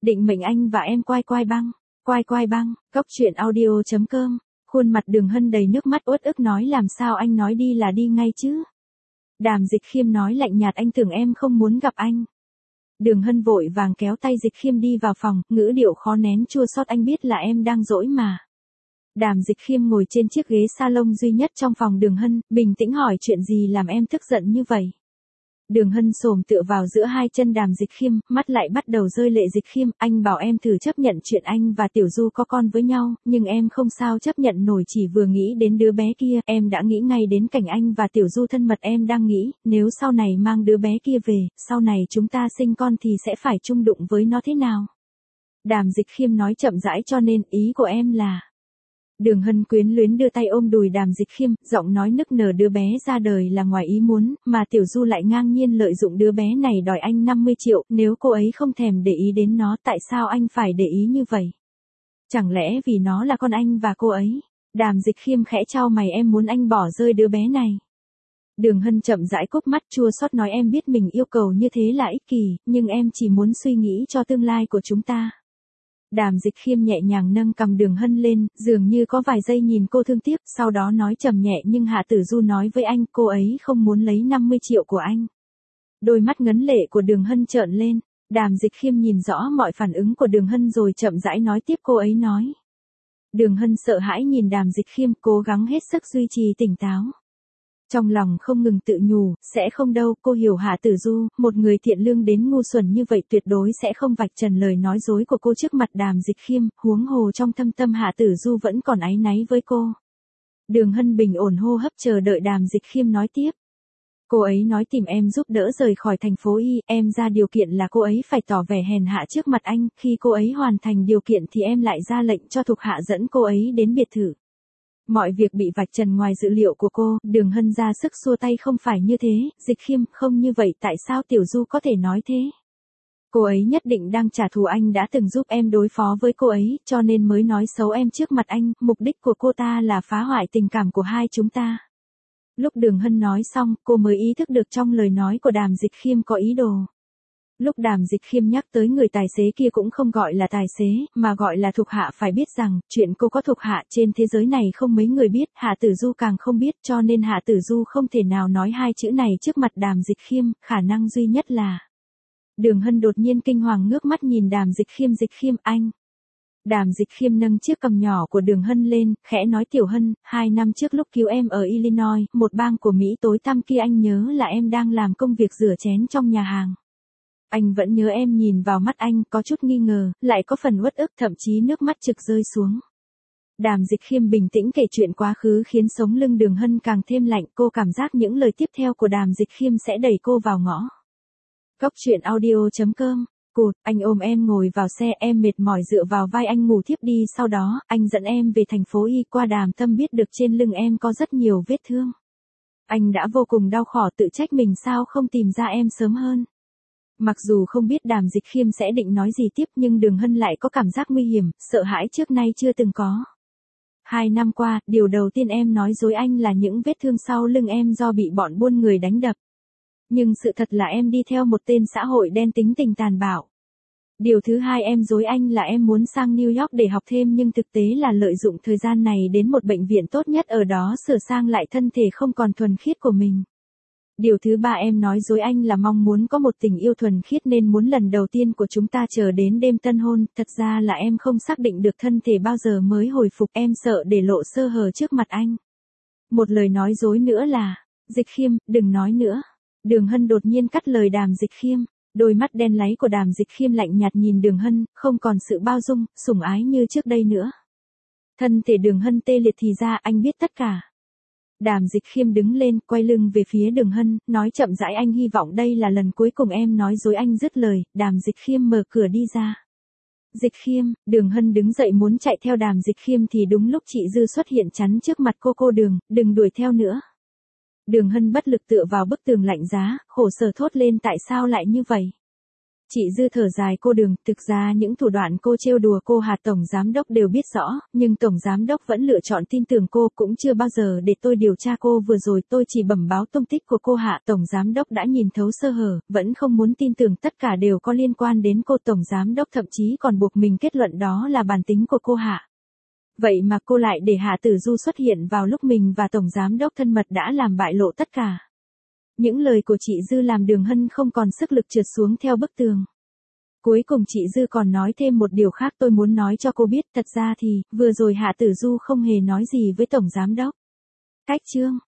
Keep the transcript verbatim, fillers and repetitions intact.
Định mệnh anh và em quai quai băng, quai quai băng, cốc truyện audio chấm com. Khuôn mặt Đường Hân đầy nước mắt uất ức nói làm sao anh nói đi là đi ngay chứ. Đàm Dịch Khiêm nói lạnh nhạt anh tưởng em không muốn gặp anh. Đường Hân vội vàng kéo tay Dịch Khiêm đi vào phòng, ngữ điệu khó nén chua xót anh biết là em đang dỗi mà. Đàm Dịch Khiêm ngồi trên chiếc ghế salon duy nhất trong phòng Đường Hân, bình tĩnh hỏi chuyện gì làm em tức giận như vậy. Đường Hân xổm tựa vào giữa hai chân Đàm Dịch Khiêm, mắt lại bắt đầu rơi lệ. Dịch Khiêm, anh bảo em thử chấp nhận chuyện anh và Tiểu Du có con với nhau, nhưng em không sao chấp nhận nổi, chỉ vừa nghĩ đến đứa bé kia, em đã nghĩ ngay đến cảnh anh và Tiểu Du thân mật. Em đang nghĩ, nếu sau này mang đứa bé kia về, sau này chúng ta sinh con thì sẽ phải chung đụng với nó thế nào? Đàm Dịch Khiêm nói chậm rãi cho nên ý của em là... Đường Hân quyến luyến đưa tay ôm đùi Đàm Dịch Khiêm, giọng nói nức nở đứa bé ra đời là ngoài ý muốn, mà Tiểu Du lại ngang nhiên lợi dụng đứa bé này đòi anh năm mươi triệu, nếu cô ấy không thèm để ý đến nó tại sao anh phải để ý như vậy? Chẳng lẽ vì nó là con anh và cô ấy? Đàm Dịch Khiêm khẽ chau mày em muốn anh bỏ rơi đứa bé này. Đường Hân chậm rãi cúp mắt chua xót nói em biết mình yêu cầu như thế là ích kỷ, nhưng em chỉ muốn suy nghĩ cho tương lai của chúng ta. Đàm Dịch Khiêm nhẹ nhàng nâng cằm Đường Hân lên, dường như có vài giây nhìn cô thương tiếc, sau đó nói trầm nhẹ nhưng Hạ Tử Du nói với anh cô ấy không muốn lấy năm mươi triệu của anh. Đôi mắt ngấn lệ của Đường Hân trợn lên, Đàm Dịch Khiêm nhìn rõ mọi phản ứng của Đường Hân rồi chậm rãi nói tiếp cô ấy nói. Đường Hân sợ hãi nhìn Đàm Dịch Khiêm cố gắng hết sức duy trì tỉnh táo. Trong lòng không ngừng tự nhủ, sẽ không đâu, cô hiểu Hạ Tử Du, một người thiện lương đến ngu xuẩn như vậy tuyệt đối sẽ không vạch trần lời nói dối của cô trước mặt Đàm Dịch Khiêm, huống hồ trong thâm tâm Hạ Tử Du vẫn còn áy náy với cô. Đường Hân bình ổn hô hấp chờ đợi Đàm Dịch Khiêm nói tiếp. Cô ấy nói tìm em giúp đỡ rời khỏi thành phố Y, em ra điều kiện là cô ấy phải tỏ vẻ hèn hạ trước mặt anh, khi cô ấy hoàn thành điều kiện thì em lại ra lệnh cho thuộc hạ dẫn cô ấy đến biệt thự. Mọi việc bị vạch trần ngoài dự liệu của cô, Đường Hân ra sức xua tay không phải như thế, Dịch Khiêm không như vậy tại sao Tiểu Du có thể nói thế? Cô ấy nhất định đang trả thù anh đã từng giúp em đối phó với cô ấy, cho nên mới nói xấu em trước mặt anh, mục đích của cô ta là phá hoại tình cảm của hai chúng ta. Lúc Đường Hân nói xong, cô mới ý thức được trong lời nói của Đàm Dịch Khiêm có ý đồ. Lúc Đàm Dịch Khiêm nhắc tới người tài xế kia cũng không gọi là tài xế, mà gọi là thuộc hạ phải biết rằng, chuyện cô có thuộc hạ trên thế giới này không mấy người biết, Hạ Tử Du càng không biết cho nên Hạ Tử Du không thể nào nói hai chữ này trước mặt Đàm Dịch Khiêm, khả năng duy nhất là. Đường Hân đột nhiên kinh hoàng ngước mắt nhìn Đàm Dịch Khiêm Dịch Khiêm anh. Đàm Dịch Khiêm nâng chiếc cằm nhỏ của Đường Hân lên, khẽ nói Tiểu Hân, hai năm trước lúc cứu em ở Illinois, một bang của Mỹ tối tăm kia anh nhớ là em đang làm công việc rửa chén trong nhà hàng. Anh vẫn nhớ em nhìn vào mắt anh có chút nghi ngờ, lại có phần uất ức thậm chí nước mắt trực rơi xuống. Đàm Dịch Khiêm bình tĩnh kể chuyện quá khứ khiến sống lưng Đường Hân càng thêm lạnh, cô cảm giác những lời tiếp theo của Đàm Dịch Khiêm sẽ đẩy cô vào ngõ. Cốc truyện audio chấm com. Cụt, anh ôm em ngồi vào xe, em mệt mỏi dựa vào vai anh ngủ thiếp đi, sau đó, anh dẫn em về thành phố Y. Qua đàm tâm biết được trên lưng em có rất nhiều vết thương. Anh đã vô cùng đau khổ tự trách mình sao không tìm ra em sớm hơn. Mặc dù không biết Đàm Dịch Khiêm sẽ định nói gì tiếp nhưng Đường Hân lại có cảm giác nguy hiểm, sợ hãi trước nay chưa từng có. Hai năm qua, điều đầu tiên em nói dối anh là những vết thương sau lưng em do bị bọn buôn người đánh đập. Nhưng sự thật là em đi theo một tên xã hội đen tính tình tàn bạo. Điều thứ hai em dối anh là em muốn sang New York để học thêm nhưng thực tế là lợi dụng thời gian này đến một bệnh viện tốt nhất ở đó sửa sang lại thân thể không còn thuần khiết của mình. Điều thứ ba em nói dối anh là mong muốn có một tình yêu thuần khiết nên muốn lần đầu tiên của chúng ta chờ đến đêm tân hôn, thật ra là em không xác định được thân thể bao giờ mới hồi phục, em sợ để lộ sơ hở trước mặt anh. Một lời nói dối nữa là, Dịch Khiêm, đừng nói nữa. Đường Hân đột nhiên cắt lời Đàm Dịch Khiêm, đôi mắt đen láy của Đàm Dịch Khiêm lạnh nhạt nhìn Đường Hân, không còn sự bao dung, sủng ái như trước đây nữa. Thân thể Đường Hân tê liệt thì ra anh biết tất cả. Đàm Dịch Khiêm đứng lên, quay lưng về phía Đường Hân, nói chậm rãi anh hy vọng đây là lần cuối cùng em nói dối anh dứt lời, Đàm Dịch Khiêm mở cửa đi ra. Dịch Khiêm, Đường Hân đứng dậy muốn chạy theo Đàm Dịch Khiêm thì đúng lúc chị Dư xuất hiện chắn trước mặt cô cô Đường, đừng đuổi theo nữa. Đường Hân bất lực tựa vào bức tường lạnh giá, khổ sở thốt lên tại sao lại như vậy. Chị Dư thở dài cô Đường, thực ra những thủ đoạn cô trêu đùa cô Hạ tổng giám đốc đều biết rõ, nhưng tổng giám đốc vẫn lựa chọn tin tưởng cô, cũng chưa bao giờ để tôi điều tra cô, vừa rồi tôi chỉ bẩm báo tung tích của cô Hạ, tổng giám đốc đã nhìn thấu sơ hở, vẫn không muốn tin tưởng tất cả đều có liên quan đến cô, tổng giám đốc thậm chí còn buộc mình kết luận đó là bản tính của cô Hạ. Vậy mà cô lại để Hạ Tử Du xuất hiện vào lúc mình và tổng giám đốc thân mật đã làm bại lộ tất cả. Những lời của chị Dư làm Đường Hân không còn sức lực trượt xuống theo bức tường. Cuối cùng chị Dư còn nói thêm một điều khác, tôi muốn nói cho cô biết, thật ra thì, vừa rồi Hạ Tử Du không hề nói gì với tổng giám đốc. Cách chương.